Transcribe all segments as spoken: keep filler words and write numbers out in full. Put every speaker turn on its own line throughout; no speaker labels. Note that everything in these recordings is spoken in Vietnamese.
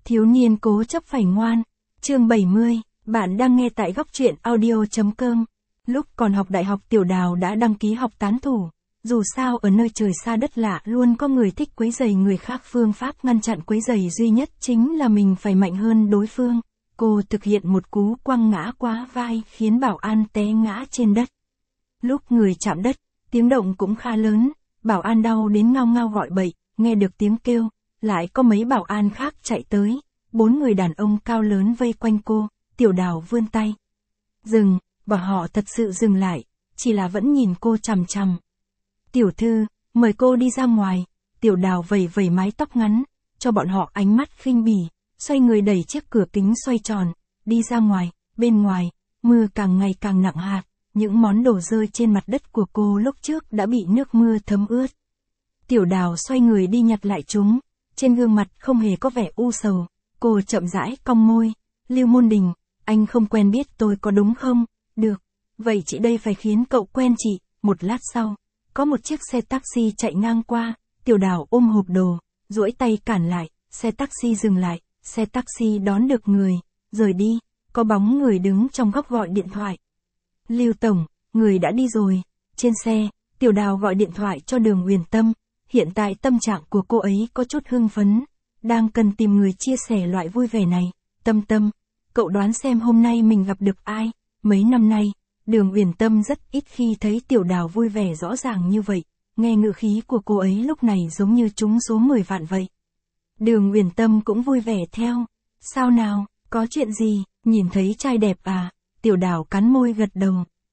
Thiếu niên cố chấp phải ngoan. Chương bảy mươi, bạn đang nghe tại góc truyện audio.com. Lúc còn học đại học Tiểu Đào đã đăng ký học tán thủ. Dù sao ở nơi trời xa đất lạ luôn có người thích quấy rầy người khác, phương pháp ngăn chặn quấy rầy duy nhất chính là mình phải mạnh hơn đối phương. Cô thực hiện một cú quăng ngã qua vai khiến Bảo An té ngã trên đất. Lúc người chạm đất, tiếng động cũng khá lớn, Bảo An đau đến ngao ngao gọi bậy, nghe được tiếng kêu, lại có mấy Bảo An khác chạy tới, bốn người đàn ông cao lớn vây quanh cô, Tiểu Đào vươn tay. Dừng, và họ thật sự dừng lại, chỉ là vẫn nhìn cô chằm chằm. Tiểu thư, mời cô đi ra ngoài, Tiểu Đào vẩy vẩy mái tóc ngắn, cho bọn họ ánh mắt khinh bỉ, xoay người đẩy chiếc cửa kính xoay tròn, đi ra ngoài, bên ngoài, mưa càng ngày càng nặng hạt, những món đồ rơi trên mặt đất của cô lúc trước đã bị nước mưa thấm ướt. Tiểu Đào xoay người đi nhặt lại chúng, trên gương mặt không hề có vẻ u sầu, cô chậm rãi cong môi, Lưu Môn Đình, anh không quen biết tôi có đúng không? Được, vậy chị đây phải khiến cậu quen chị. Một lát sau, có một chiếc xe taxi chạy ngang qua, Tiểu Đào ôm hộp đồ, duỗi tay cản lại, xe taxi dừng lại, xe taxi đón được người, rời đi, có bóng người đứng trong góc gọi điện thoại. Lưu Tổng, người đã đi rồi. Trên xe, Tiểu Đào gọi điện thoại cho Đường Uyển Tâm, hiện tại tâm trạng của cô ấy có chút hưng phấn, đang cần tìm người chia sẻ loại vui vẻ này. Tâm Tâm, cậu đoán xem hôm nay mình gặp được ai? Mấy năm nay, Đường Uyển Tâm rất ít khi thấy Tiểu Đào vui vẻ rõ ràng như vậy, nghe ngữ khí của cô ấy lúc này giống như trúng số mười vạn vậy. Đường Uyển Tâm cũng vui vẻ theo. Sao nào, có chuyện gì, nhìn thấy trai đẹp à? Tiểu Đào cắn môi gật đầu.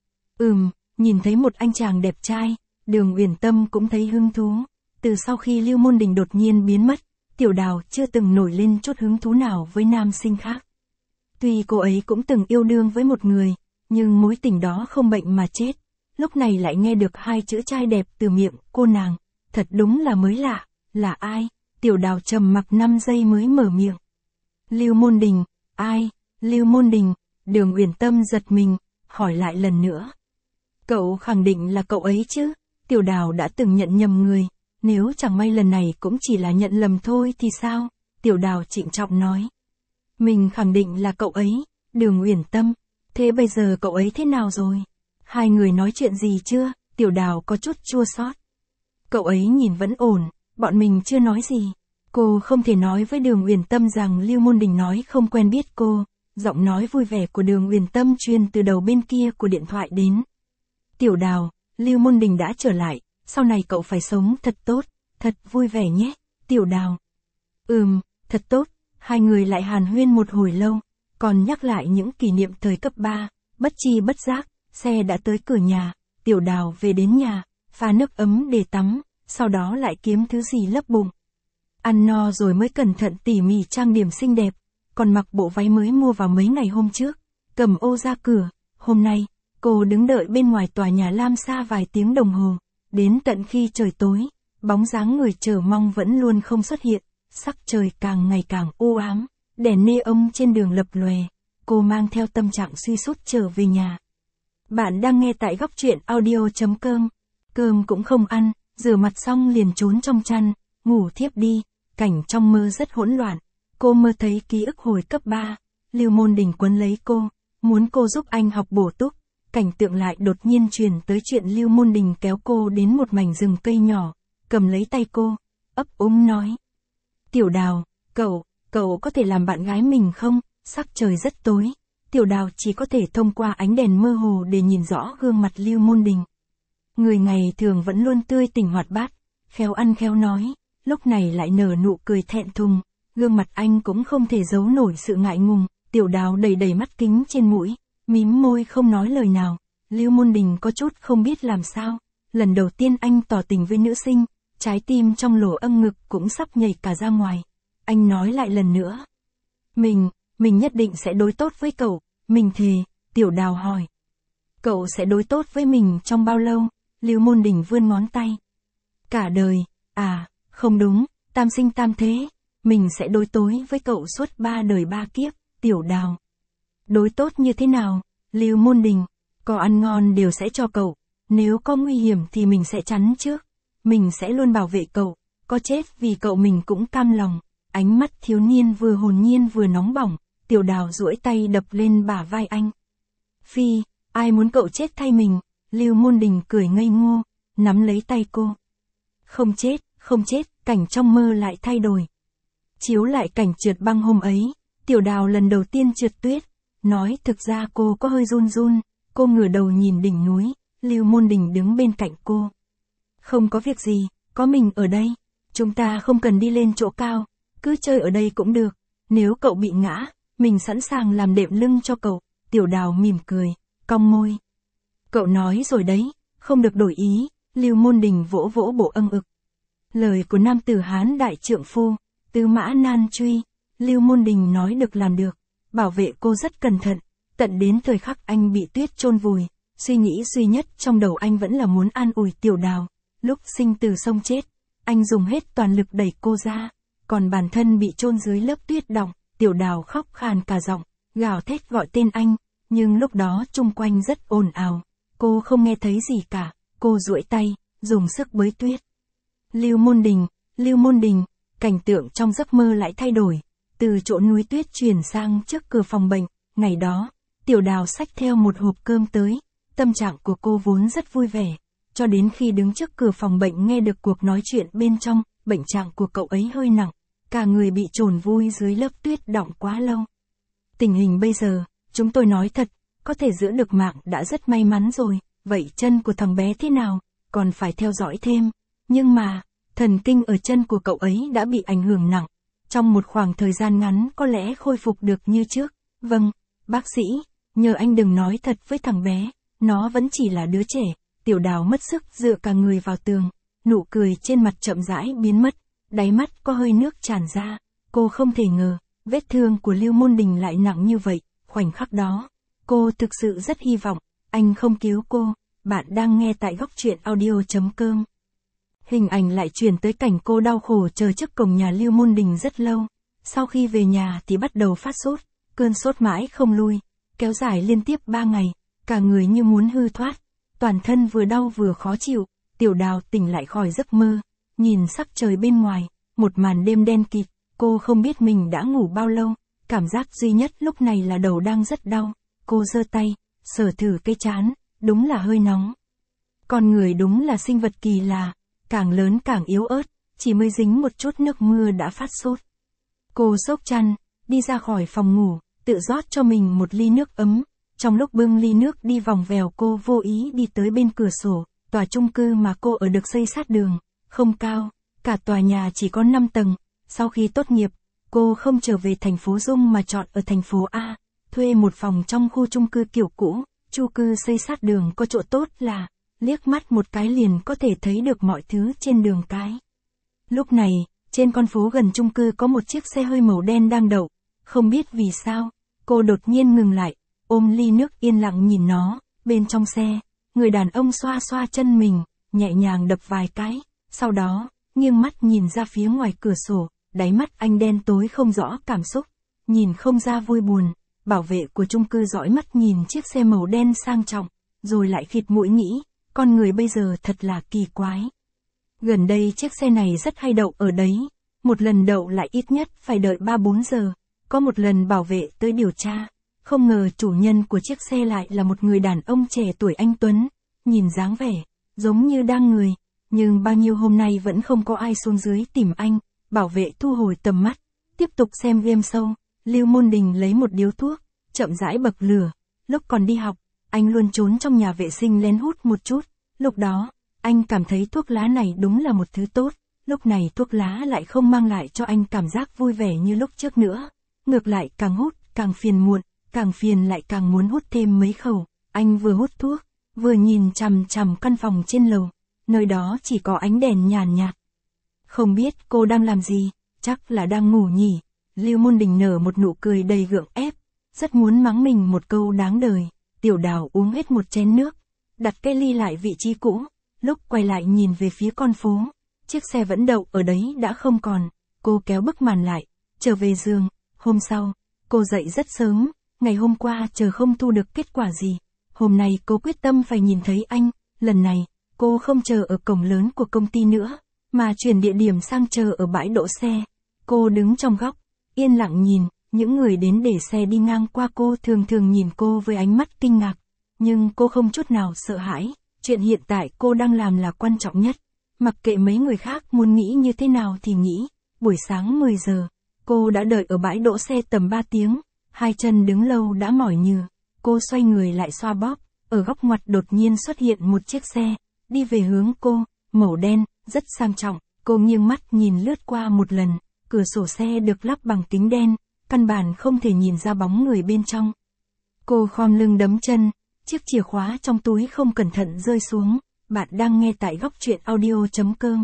Ừm, nhìn thấy một anh chàng đẹp trai, Đường Uyển Tâm cũng thấy hứng thú. Từ sau khi Lưu Môn Đình đột nhiên biến mất, Tiểu Đào chưa từng nổi lên chút hứng thú nào với nam sinh khác. Tuy cô ấy cũng từng yêu đương với một người, nhưng mối tình đó không bệnh mà chết. Lúc này lại nghe được hai chữ trai đẹp từ miệng cô nàng, thật đúng là mới lạ. Là ai? Tiểu Đào trầm mặc năm giây mới mở miệng. Lưu Môn Đình. Ai? Lưu Môn Đình. Đường Uyển Tâm giật mình, hỏi lại lần nữa. Cậu khẳng định là cậu ấy chứ? Tiểu Đào đã từng nhận nhầm người, nếu chẳng may lần này cũng chỉ là nhận lầm thôi thì sao? Tiểu Đào trịnh trọng nói. Mình khẳng định là cậu ấy. Đường Uyển Tâm. Thế bây giờ cậu ấy thế nào rồi? Hai người nói chuyện gì chưa? Tiểu Đào có chút chua xót. Cậu ấy nhìn vẫn ổn, bọn mình chưa nói gì. Cô không thể nói với Đường Uyển Tâm rằng Lưu Môn Đình nói không quen biết cô. Giọng nói vui vẻ của Đường Uyển Tâm truyền từ đầu bên kia của điện thoại đến. Tiểu Đào, Lưu Môn Đình đã trở lại, sau này cậu phải sống thật tốt, thật vui vẻ nhé. Tiểu Đào. Ừm, thật tốt. Hai người lại hàn huyên một hồi lâu, còn nhắc lại những kỷ niệm thời cấp ba, bất chi bất giác, xe đã tới cửa nhà, Tiểu Đào về đến nhà, pha nước ấm để tắm, sau đó lại kiếm thứ gì lấp bụng. Ăn no rồi mới cẩn thận tỉ mỉ trang điểm xinh đẹp, còn mặc bộ váy mới mua vào mấy ngày hôm trước, cầm ô ra cửa. Hôm nay, cô đứng đợi bên ngoài tòa nhà Lam Sa vài tiếng đồng hồ, đến tận khi trời tối, bóng dáng người chờ mong vẫn luôn không xuất hiện, sắc trời càng ngày càng u ám, đèn neon trên đường lập lòe, cô mang theo tâm trạng suy sút trở về nhà. Bạn đang nghe tại góc truyện audio.com, cơm cũng không ăn, rửa mặt xong liền trốn trong chăn, ngủ thiếp đi, cảnh trong mơ rất hỗn loạn. Cô mơ thấy ký ức hồi cấp ba, Lưu Môn Đình quấn lấy cô, muốn cô giúp anh học bổ túc, cảnh tượng lại đột nhiên truyền tới chuyện Lưu Môn Đình kéo cô đến một mảnh rừng cây nhỏ, cầm lấy tay cô, ấp úng nói. Tiểu Đào, cậu, cậu có thể làm bạn gái mình không? Sắc trời rất tối, Tiểu Đào chỉ có thể thông qua ánh đèn mơ hồ để nhìn rõ gương mặt Lưu Môn Đình. Người ngày thường vẫn luôn tươi tỉnh hoạt bát, khéo ăn khéo nói, lúc này lại nở nụ cười thẹn thùng, gương mặt anh cũng không thể giấu nổi sự ngại ngùng. Tiểu Đào đầy đầy mắt kính trên mũi, mím môi không nói lời nào. Lưu Môn Đình có chút không biết làm sao, lần đầu tiên anh tỏ tình với nữ sinh, trái tim trong lỗ âm ngực cũng sắp nhảy cả ra ngoài. Anh nói lại lần nữa. Mình, mình nhất định sẽ đối tốt với cậu, mình thề. Tiểu Đào hỏi. Cậu sẽ đối tốt với mình trong bao lâu? Lưu Môn Đình vươn ngón tay. Cả đời, à, không đúng, tam sinh tam thế. Mình sẽ đối tối với cậu suốt ba đời ba kiếp. Tiểu Đào. Đối tốt như thế nào? Lưu Môn Đình. Có ăn ngon đều sẽ cho cậu, nếu có nguy hiểm thì mình sẽ chắn trước. Mình sẽ luôn bảo vệ cậu, có chết vì cậu mình cũng cam lòng. Ánh mắt thiếu niên vừa hồn nhiên vừa nóng bỏng, Tiểu Đào duỗi tay đập lên bả vai anh. Phi, ai muốn cậu chết thay mình, Lưu Môn Đình cười ngây ngô, nắm lấy tay cô. Không chết, không chết, cảnh trong mơ lại thay đổi. Chiếu lại cảnh trượt băng hôm ấy, Tiểu Đào lần đầu tiên trượt tuyết, nói thực ra cô có hơi run run, cô ngửa đầu nhìn đỉnh núi, Lưu Môn Đình đứng bên cạnh cô. Không có việc gì, có mình ở đây, chúng ta không cần đi lên chỗ cao, cứ chơi ở đây cũng được, nếu cậu bị ngã, mình sẵn sàng làm đệm lưng cho cậu. Tiểu Đào mỉm cười, cong môi. Cậu nói rồi đấy, không được đổi ý, Lưu Môn Đình vỗ vỗ bộ âng ực. Lời của nam tử Hán đại trượng phu, tứ mã nan truy, Lưu Môn Đình nói được làm được, bảo vệ cô rất cẩn thận, tận đến thời khắc anh bị tuyết chôn vùi, suy nghĩ duy nhất trong đầu anh vẫn là muốn an ủi Tiểu Đào, lúc sinh từ sông chết, anh dùng hết toàn lực đẩy cô ra, còn bản thân bị chôn dưới lớp tuyết đọng, Tiểu Đào khóc khàn cả giọng, gào thét gọi tên anh, nhưng lúc đó chung quanh rất ồn ào, cô không nghe thấy gì cả, cô duỗi tay, dùng sức bới tuyết. Lưu Môn Đình, Lưu Môn Đình, cảnh tượng trong giấc mơ lại thay đổi, từ chỗ núi tuyết chuyển sang trước cửa phòng bệnh, ngày đó, Tiểu Đào xách theo một hộp cơm tới, tâm trạng của cô vốn rất vui vẻ, cho đến khi đứng trước cửa phòng bệnh nghe được cuộc nói chuyện bên trong, bệnh trạng của cậu ấy hơi nặng, cả người bị chôn vùi dưới lớp tuyết đọng quá lâu. Tình hình bây giờ, chúng tôi nói thật, có thể giữ được mạng đã rất may mắn rồi, vậy chân của thằng bé thế nào, còn phải theo dõi thêm, nhưng mà, thần kinh ở chân của cậu ấy đã bị ảnh hưởng nặng, trong một khoảng thời gian ngắn có lẽ khôi phục được như trước. Vâng, bác sĩ, nhờ anh đừng nói thật với thằng bé, nó vẫn chỉ là đứa trẻ. Tiểu Đào mất sức dựa cả người vào tường, nụ cười trên mặt chậm rãi biến mất, đáy mắt có hơi nước tràn ra, cô không thể ngờ, vết thương của Lưu Môn Đình lại nặng như vậy, khoảnh khắc đó, cô thực sự rất hy vọng, anh không cứu cô. Bạn đang nghe tại góc truyện audio chấm com. Hình ảnh lại chuyển tới cảnh cô đau khổ chờ trước cổng nhà Lưu Môn Đình rất lâu, sau khi về nhà thì bắt đầu phát sốt, cơn sốt mãi không lui, kéo dài liên tiếp ba ngày, cả người như muốn hư thoát, toàn thân vừa đau vừa khó chịu. Tiểu Đào tỉnh lại khỏi giấc mơ, nhìn sắc trời bên ngoài, một màn đêm đen kịt, cô không biết mình đã ngủ bao lâu, cảm giác duy nhất lúc này là đầu đang rất đau, cô giơ tay, sờ thử cái trán, đúng là hơi nóng. Con người đúng là sinh vật kỳ lạ, càng lớn càng yếu ớt, chỉ mới dính một chút nước mưa đã phát sốt. Cô xốc chăn, đi ra khỏi phòng ngủ, tự rót cho mình một ly nước ấm. Trong lúc bưng ly nước đi vòng vèo cô vô ý đi tới bên cửa sổ, tòa chung cư mà cô ở được xây sát đường, không cao, cả tòa nhà chỉ có năm tầng. Sau khi tốt nghiệp, cô không trở về thành phố Dung mà chọn ở thành phố A, thuê một phòng trong khu chung cư kiểu cũ. Chung cư xây sát đường có chỗ tốt là, liếc mắt một cái liền có thể thấy được mọi thứ trên đường cái. Lúc này, trên con phố gần chung cư có một chiếc xe hơi màu đen đang đậu, không biết vì sao, cô đột nhiên ngừng lại, ôm ly nước yên lặng nhìn nó. Bên trong xe, người đàn ông xoa xoa chân mình, nhẹ nhàng đập vài cái, sau đó, nghiêng mắt nhìn ra phía ngoài cửa sổ, đáy mắt anh đen tối không rõ cảm xúc, nhìn không ra vui buồn. Bảo vệ của chung cư dõi mắt nhìn chiếc xe màu đen sang trọng, rồi lại khịt mũi nghĩ, con người bây giờ thật là kỳ quái. Gần đây chiếc xe này rất hay đậu ở đấy, một lần đậu lại ít nhất phải đợi ba bốn giờ, có một lần bảo vệ tới điều tra, không ngờ chủ nhân của chiếc xe lại là một người đàn ông trẻ tuổi anh tuấn, nhìn dáng vẻ, giống như đang người, nhưng bao nhiêu hôm nay vẫn không có ai xuống dưới tìm anh. Bảo vệ thu hồi tầm mắt, tiếp tục xem game show. Lưu Môn Đình lấy một điếu thuốc, chậm rãi bậc lửa. Lúc còn đi học, anh luôn trốn trong nhà vệ sinh lén hút một chút. Lúc đó, anh cảm thấy thuốc lá này đúng là một thứ tốt. Lúc này thuốc lá lại không mang lại cho anh cảm giác vui vẻ như lúc trước nữa. Ngược lại càng hút, càng phiền muộn, càng phiền lại càng muốn hút thêm mấy khẩu. Anh vừa hút thuốc, vừa nhìn chằm chằm căn phòng trên lầu. Nơi đó chỉ có ánh đèn nhàn nhạt. Không biết cô đang làm gì, chắc là đang ngủ nhỉ. Lưu Môn Đình nở một nụ cười đầy gượng ép, rất muốn mắng mình một câu đáng đời. Tiểu Đào uống hết một chén nước, đặt cái ly lại vị trí cũ, lúc quay lại nhìn về phía con phố, chiếc xe vẫn đậu ở đấy đã không còn. Cô kéo bức màn lại, trở về giường. Hôm sau, cô dậy rất sớm, ngày hôm qua chờ không thu được kết quả gì. Hôm nay cô quyết tâm phải nhìn thấy anh, lần này, cô không chờ ở cổng lớn của công ty nữa, mà chuyển địa điểm sang chờ ở bãi đỗ xe. Cô đứng trong góc, yên lặng nhìn, những người đến để xe đi ngang qua cô thường thường nhìn cô với ánh mắt kinh ngạc. Nhưng cô không chút nào sợ hãi, chuyện hiện tại cô đang làm là quan trọng nhất. Mặc kệ mấy người khác muốn nghĩ như thế nào thì nghĩ. Buổi sáng mười giờ, cô đã đợi ở bãi đỗ xe tầm ba tiếng, hai chân đứng lâu đã mỏi nhừ. Cô xoay người lại xoa bóp, ở góc ngoặt đột nhiên xuất hiện một chiếc xe, đi về hướng cô, màu đen, rất sang trọng. Cô nghiêng mắt nhìn lướt qua một lần, cửa sổ xe được lắp bằng kính đen, căn bản không thể nhìn ra bóng người bên trong. Cô khom lưng đấm chân, chiếc chìa khóa trong túi không cẩn thận rơi xuống. Bạn đang nghe tại góc truyện audio.com.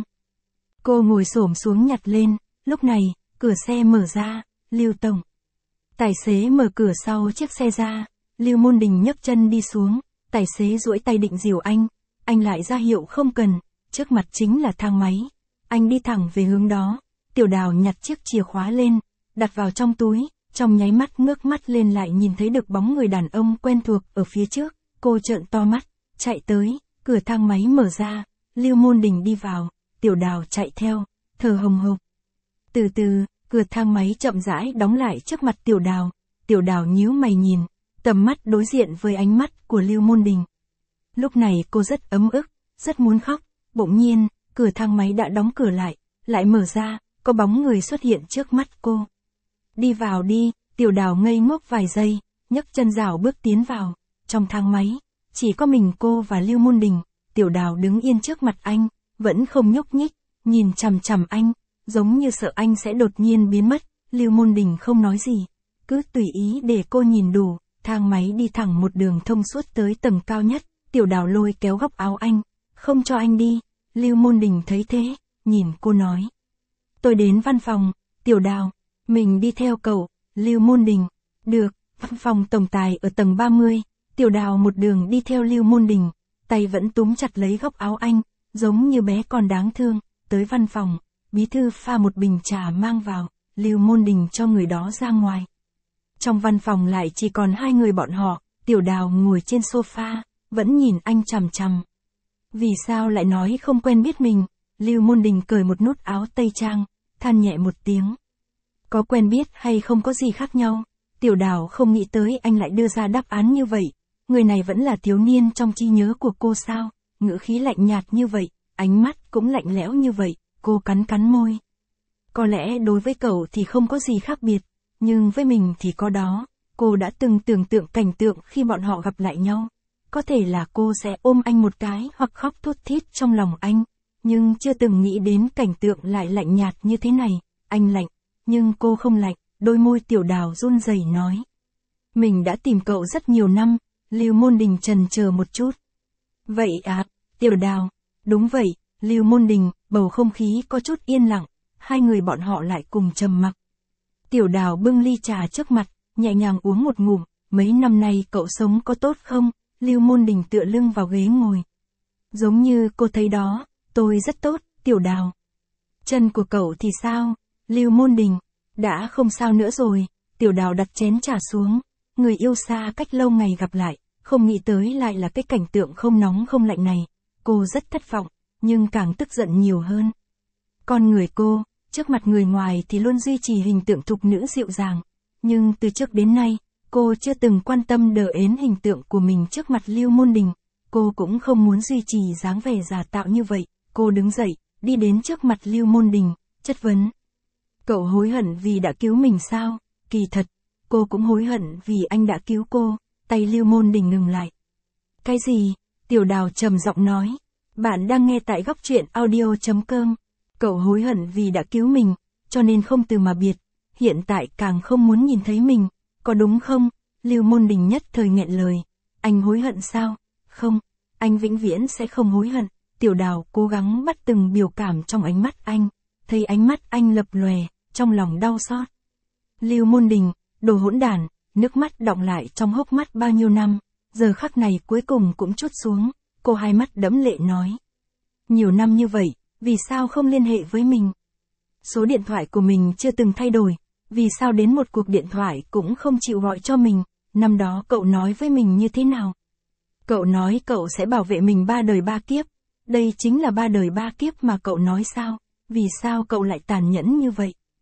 Cô ngồi xổm xuống nhặt lên, lúc này, cửa xe mở ra, Lưu Tổng. Tài xế mở cửa sau chiếc xe ra, Lưu Môn Đình nhấc chân đi xuống, tài xế duỗi tay định dìu anh, anh lại ra hiệu không cần, trước mặt chính là thang máy. Anh đi thẳng về hướng đó, Tiểu Đào nhặt chiếc chìa khóa lên, đặt vào trong túi, trong nháy mắt ngước mắt lên lại nhìn thấy được bóng người đàn ông quen thuộc ở phía trước, cô trợn to mắt, chạy tới, cửa thang máy mở ra, Lưu Môn Đình đi vào, Tiểu Đào chạy theo, thở hồng hộc. Từ từ, cửa thang máy chậm rãi đóng lại trước mặt Tiểu Đào, Tiểu Đào nhíu mày nhìn, tầm mắt đối diện với ánh mắt của Lưu Môn Đình. Lúc này cô rất ấm ức, rất muốn khóc, bỗng nhiên, cửa thang máy đã đóng cửa lại, lại mở ra, có bóng người xuất hiện trước mắt cô. Đi vào đi, Tiểu Đào ngây ngốc vài giây, nhấc chân rảo bước tiến vào, trong thang máy, chỉ có mình cô và Lưu Môn Đình. Tiểu Đào đứng yên trước mặt anh, vẫn không nhúc nhích, nhìn chằm chằm anh, giống như sợ anh sẽ đột nhiên biến mất. Lưu Môn Đình không nói gì, cứ tùy ý để cô nhìn đủ. Thang máy đi thẳng một đường thông suốt tới tầng cao nhất, Tiểu Đào lôi kéo góc áo anh, không cho anh đi. Lưu Môn Đình thấy thế, nhìn cô nói. Tôi đến văn phòng, Tiểu Đào, mình đi theo cậu. Lưu Môn Đình, được, văn phòng tổng tài ở tầng ba mươi, Tiểu Đào một đường đi theo Lưu Môn Đình, tay vẫn túm chặt lấy góc áo anh, giống như bé con đáng thương. Tới văn phòng, bí thư pha một bình trà mang vào, Lưu Môn Đình cho người đó ra ngoài. Trong văn phòng lại chỉ còn hai người bọn họ, Tiểu Đào ngồi trên sofa, vẫn nhìn anh chằm chằm. Vì sao lại nói không quen biết mình? Lưu Môn Đình cởi một nút áo tây trang, than nhẹ một tiếng. Có quen biết hay không có gì khác nhau? Tiểu Đào không nghĩ tới anh lại đưa ra đáp án như vậy. Người này vẫn là thiếu niên trong trí nhớ của cô sao? Ngữ khí lạnh nhạt như vậy, ánh mắt cũng lạnh lẽo như vậy, cô cắn cắn môi. Có lẽ đối với cậu thì không có gì khác biệt, nhưng với mình thì có đó. Cô đã từng tưởng tượng cảnh tượng khi bọn họ gặp lại nhau. Có thể là cô sẽ ôm anh một cái hoặc khóc thút thít trong lòng anh, nhưng chưa từng nghĩ đến cảnh tượng lại lạnh nhạt như thế này. Anh lạnh, nhưng cô không lạnh. Đôi môi Tiểu Đào run rẩy nói. Mình đã tìm cậu rất nhiều năm. Lưu Môn Đình chần chờ một chút. Vậy à, Tiểu Đào, đúng vậy. Lưu Môn Đình, bầu không khí có chút yên lặng, hai người bọn họ lại cùng trầm mặc. Tiểu Đào bưng ly trà trước mặt, nhẹ nhàng uống một ngụm. Mấy năm nay cậu sống có tốt không? Lưu Môn Đình tựa lưng vào ghế ngồi. Giống như cô thấy đó, tôi rất tốt, Tiểu Đào. Chân của cậu thì sao? Lưu Môn Đình, đã không sao nữa rồi. Tiểu Đào đặt chén trà xuống. Người yêu xa cách lâu ngày gặp lại, không nghĩ tới lại là cái cảnh tượng không nóng không lạnh này. Cô rất thất vọng, nhưng càng tức giận nhiều hơn. Con người cô, trước mặt người ngoài thì luôn duy trì hình tượng thục nữ dịu dàng. Nhưng từ trước đến nay, cô chưa từng quan tâm đờ ến hình tượng của mình trước mặt Lưu Môn Đình. Cô cũng không muốn duy trì dáng vẻ giả tạo như vậy. Cô đứng dậy, đi đến trước mặt Lưu Môn Đình, chất vấn. Cậu hối hận vì đã cứu mình sao? Kỳ thật, cô cũng hối hận vì anh đã cứu cô. Tay Lưu Môn Đình ngừng lại. Cái gì? Tiểu Đào trầm giọng nói. Bạn đang nghe tại góc truyện audio.com. Cậu hối hận vì đã cứu mình, cho nên không từ mà biệt. Hiện tại càng không muốn nhìn thấy mình, có đúng không? Lưu Môn Đình nhất thời nghẹn lời. Anh hối hận sao? Không, anh vĩnh viễn sẽ không hối hận. Tiểu Đào cố gắng bắt từng biểu cảm trong ánh mắt anh. Thấy ánh mắt anh lập lòe, trong lòng đau xót. Lưu Môn Đình, đồ hỗn đản, nước mắt đọng lại trong hốc mắt bao nhiêu năm, giờ khắc này cuối cùng cũng trút xuống. Cô hai mắt đẫm lệ nói. Nhiều năm như vậy, vì sao không liên hệ với mình? Số điện thoại của mình chưa từng thay đổi, vì sao đến một cuộc điện thoại cũng không chịu gọi cho mình? Năm đó cậu nói với mình như thế nào? Cậu nói cậu sẽ bảo vệ mình ba đời ba kiếp. Đây chính là ba đời ba kiếp mà cậu nói sao? Vì sao cậu lại tàn nhẫn như vậy?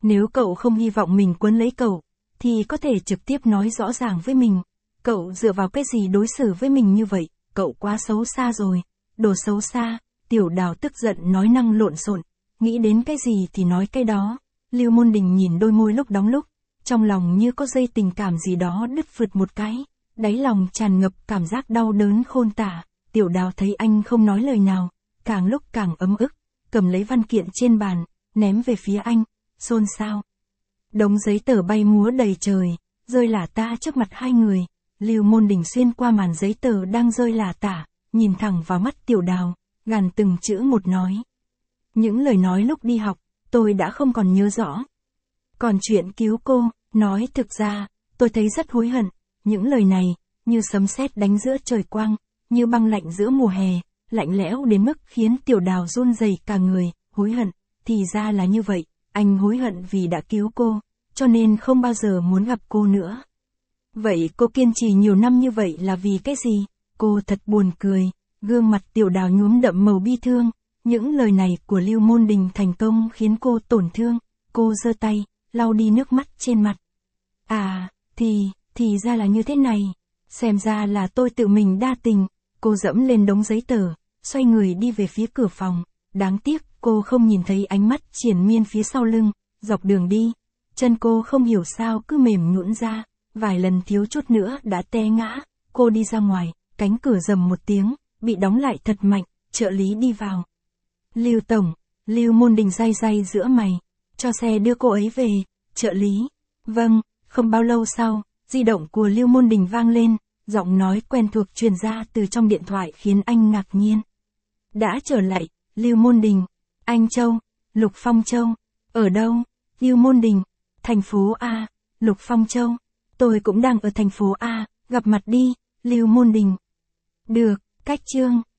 Nếu cậu không hy vọng mình quấn lấy cậu, thì có thể trực tiếp nói rõ ràng với mình. Cậu dựa vào cái gì đối xử với mình như vậy, cậu quá xấu xa rồi. Đồ xấu xa, Tiểu Đào tức giận nói năng lộn xộn, nghĩ đến cái gì thì nói cái đó. Lưu Môn Đình nhìn đôi môi lúc đóng lúc, trong lòng như có dây tình cảm gì đó đứt phượt một cái, đáy lòng tràn ngập cảm giác đau đớn khôn tả. Tiểu Đào thấy anh không nói lời nào, càng lúc càng ấm ức, cầm lấy văn kiện trên bàn, ném về phía anh, xôn xao. Đống giấy tờ bay múa đầy trời, rơi lả tả trước mặt hai người. Lưu Môn Đình xuyên qua màn giấy tờ đang rơi lả tả, nhìn thẳng vào mắt Tiểu Đào, gằn từng chữ một nói. Những lời nói lúc đi học, tôi đã không còn nhớ rõ. Còn chuyện cứu cô, nói thực ra, tôi thấy rất hối hận. Những lời này, như sấm sét đánh giữa trời quang, như băng lạnh giữa mùa hè, lạnh lẽo đến mức khiến Tiểu Đào run rẩy cả người. Hối hận, thì ra là như vậy, anh hối hận vì đã cứu cô, cho nên không bao giờ muốn gặp cô nữa. Vậy cô kiên trì nhiều năm như vậy là vì cái gì? Cô thật buồn cười, gương mặt Tiểu Đào nhuốm đậm màu bi thương. Những lời này của Lưu Môn Đình thành công khiến cô tổn thương. Cô giơ tay, lau đi nước mắt trên mặt. À, thì, thì ra là như thế này. Xem ra là tôi tự mình đa tình. Cô dẫm lên đống giấy tờ, xoay người đi về phía cửa phòng. Đáng tiếc, cô không nhìn thấy ánh mắt triền miên phía sau lưng. Dọc đường đi, chân cô không hiểu sao cứ mềm nhũn ra. Vài lần thiếu chút nữa đã té ngã. Cô đi ra ngoài, cánh cửa rầm một tiếng, bị đóng lại thật mạnh. Trợ lý đi vào. Lưu Tổng, Lưu Môn Đình day day giữa mày, cho xe đưa cô ấy về. Trợ lý, vâng. Không bao lâu sau, di động của Lưu Môn Đình vang lên, giọng nói quen thuộc truyền ra từ trong điện thoại khiến anh ngạc nhiên. Đã trở lại, Lưu Môn Đình. Anh Châu, Lục Phong Châu. Ở đâu? Lưu Môn Đình. Thành phố A. Lục Phong Châu. Tôi cũng đang ở thành phố A, gặp mặt đi. Lưu Môn Đình. Được, cách chương.